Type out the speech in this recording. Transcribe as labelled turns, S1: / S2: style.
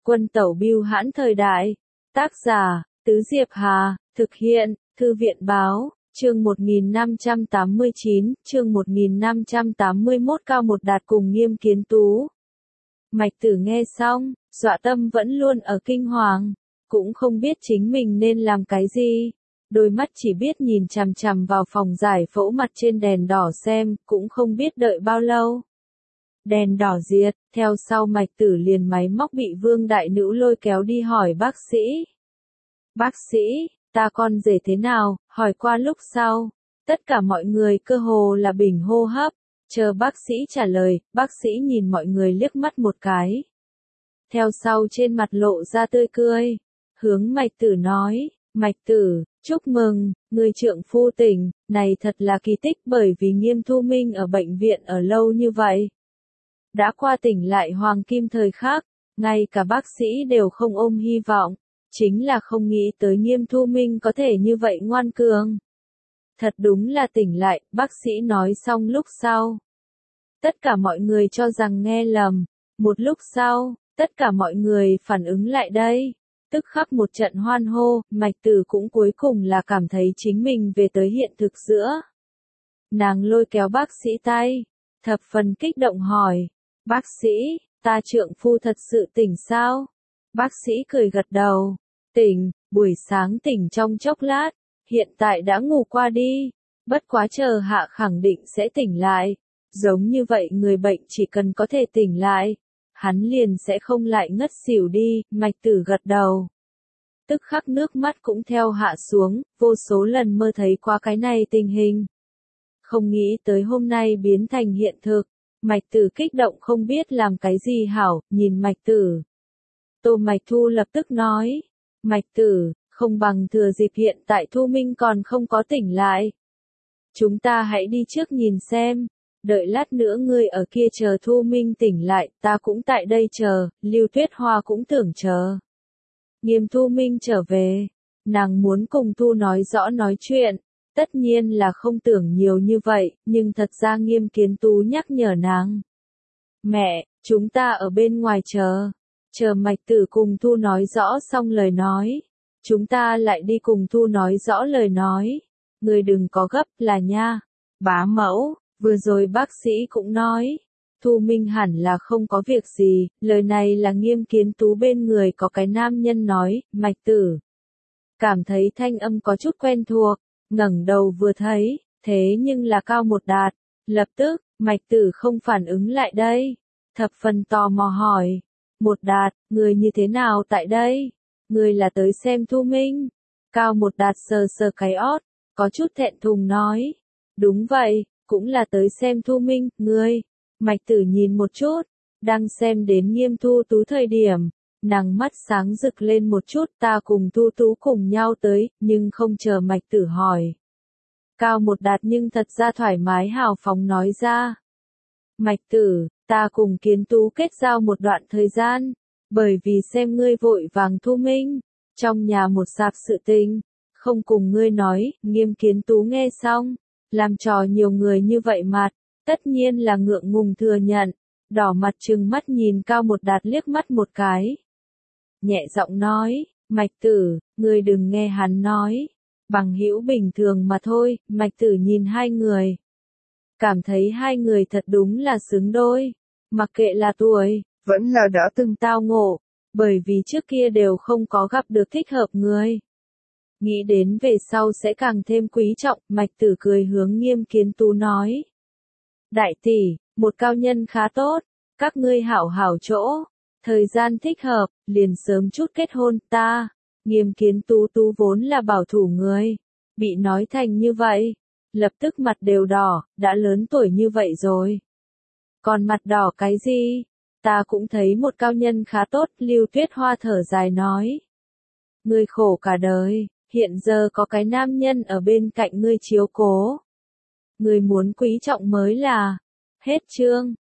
S1: Quân tẩu bưu hãn thời đại. Tác giả, Tứ Diệp Hà, thực hiện, Thư viện báo, chương 1589, chương 1581 Cao Một Đạt cùng Nghiêm Kiến Tú. Mạch Tử nghe xong, dọa tâm vẫn luôn ở kinh hoàng, cũng không biết chính mình nên làm cái gì. Đôi mắt chỉ biết nhìn chằm chằm vào phòng giải phẫu mặt trên đèn đỏ xem, cũng không biết đợi bao lâu. Đèn đỏ diệt, theo sau Mạch Tử liền máy móc bị Vương Đại Nữ lôi kéo đi hỏi bác sĩ. Bác sĩ, ta con rể thế nào? Hỏi qua lúc sau, tất cả mọi người cơ hồ là bình hô hấp, chờ bác sĩ trả lời, bác sĩ nhìn mọi người liếc mắt một cái. Theo sau trên mặt lộ ra tươi cười, hướng Mạch Tử nói, Mạch Tử, chúc mừng, người trượng phu tỉnh, này thật là kỳ tích bởi vì Nghiêm Thu Minh ở bệnh viện ở lâu như vậy. Đã qua tỉnh lại hoàng kim thời khắc, ngay cả bác sĩ đều không ôm hy vọng, chính là không nghĩ tới Nghiêm Thu Minh có thể như vậy ngoan cường. Thật đúng là tỉnh lại, bác sĩ nói xong lúc sau. Tất cả mọi người cho rằng nghe lầm, một lúc sau, tất cả mọi người phản ứng lại đây. Tức khắc một trận hoan hô, Mạch Tử cũng cuối cùng là cảm thấy chính mình về tới hiện thực giữa. Nàng lôi kéo bác sĩ tay, thập phần kích động hỏi, bác sĩ, ta trượng phu thật sự tỉnh sao? Bác sĩ cười gật đầu, tỉnh, buổi sáng tỉnh trong chốc lát, hiện tại đã ngủ qua đi, bất quá chờ hạ khẳng định sẽ tỉnh lại, giống như vậy người bệnh chỉ cần có thể tỉnh lại, hắn liền sẽ không lại ngất xỉu đi, Mạch Tử gật đầu. Tức khắc nước mắt cũng theo hạ xuống, vô số lần mơ thấy qua cái này tình hình. Không nghĩ tới hôm nay biến thành hiện thực, Mạch Tử kích động không biết làm cái gì hảo, nhìn Mạch Tử. Tô Mạch Thu lập tức nói, Mạch Tử, không bằng thừa dịp hiện tại Thu Minh còn không có tỉnh lại. Chúng ta hãy đi trước nhìn xem, đợi lát nữa ngươi ở kia chờ Thu Minh tỉnh lại, ta cũng tại đây chờ, Lưu Tuyết Hoa cũng tưởng chờ. Nghiêm Thu Minh trở về, nàng muốn cùng Thu nói rõ nói chuyện, tất nhiên là không tưởng nhiều như vậy, nhưng thật ra Nghiêm Kiến Tú nhắc nhở nàng. Mẹ, chúng ta ở bên ngoài chờ Mạch Tử cùng Thu nói rõ xong lời nói. Chúng ta lại đi cùng Thu nói rõ lời nói. Người đừng có gấp là nha. Bá mẫu, vừa rồi bác sĩ cũng nói. Thu Minh hẳn là không có việc gì, lời này là Nghiêm Kiến Tú bên người có cái nam nhân nói, Mạch Tử. Cảm thấy thanh âm có chút quen thuộc, ngẩng đầu vừa thấy, thế nhưng là Cao Một Đạt. Lập tức, Mạch Tử không phản ứng lại đây. Thập phần tò mò hỏi, Một Đạt, người như thế nào tại đây? Người là tới xem Thu Minh. Cao Một Đạt sờ sờ cái ót, có chút thẹn thùng nói. Đúng vậy, cũng là tới xem Thu Minh, ngươi. Mạch Tử nhìn một chút, đang xem đến Nghiêm Thu Tú thời điểm, nàng mắt sáng rực lên một chút, ta cùng Thu Tú cùng nhau tới, nhưng không chờ Mạch Tử hỏi. Cao Một Đạt nhưng thật ra thoải mái hào phóng nói ra. Mạch Tử, ta cùng Kiến Tú kết giao một đoạn thời gian, bởi vì xem ngươi vội vàng Thu Minh, trong nhà một sạp sự tình, không cùng ngươi nói, Nghiêm Kiến Tú nghe xong, làm trò nhiều người như vậy mặt, tất nhiên là ngượng ngùng thừa nhận, đỏ mặt trừng mắt nhìn Cao Một Đạt liếc mắt một cái. Nhẹ giọng nói, Mạch Tử, ngươi đừng nghe hắn nói, bằng hữu bình thường mà thôi, Mạch Tử nhìn hai người. Cảm thấy hai người thật đúng là xứng đôi, mặc kệ là tuổi, vẫn là đã từng tao ngộ, bởi vì trước kia đều không có gặp được thích hợp người. Nghĩ đến về sau sẽ càng thêm quý trọng, Mạch Tử cười hướng Nghiêm Kiến Tú nói. Đại tỷ, một cao nhân khá tốt, các ngươi hảo hảo chỗ, thời gian thích hợp, liền sớm chút kết hôn ta. Nghiêm Kiến Tú vốn là bảo thủ người, bị nói thành như vậy, lập tức mặt đều đỏ, đã lớn tuổi như vậy rồi. Còn mặt đỏ cái gì? Ta cũng thấy một cao nhân khá tốt, Lưu Tuyết Hoa thở dài nói. Ngươi khổ cả đời, hiện giờ có cái nam nhân ở bên cạnh ngươi chiếu cố. Ngươi muốn quý trọng mới là. Hết chương.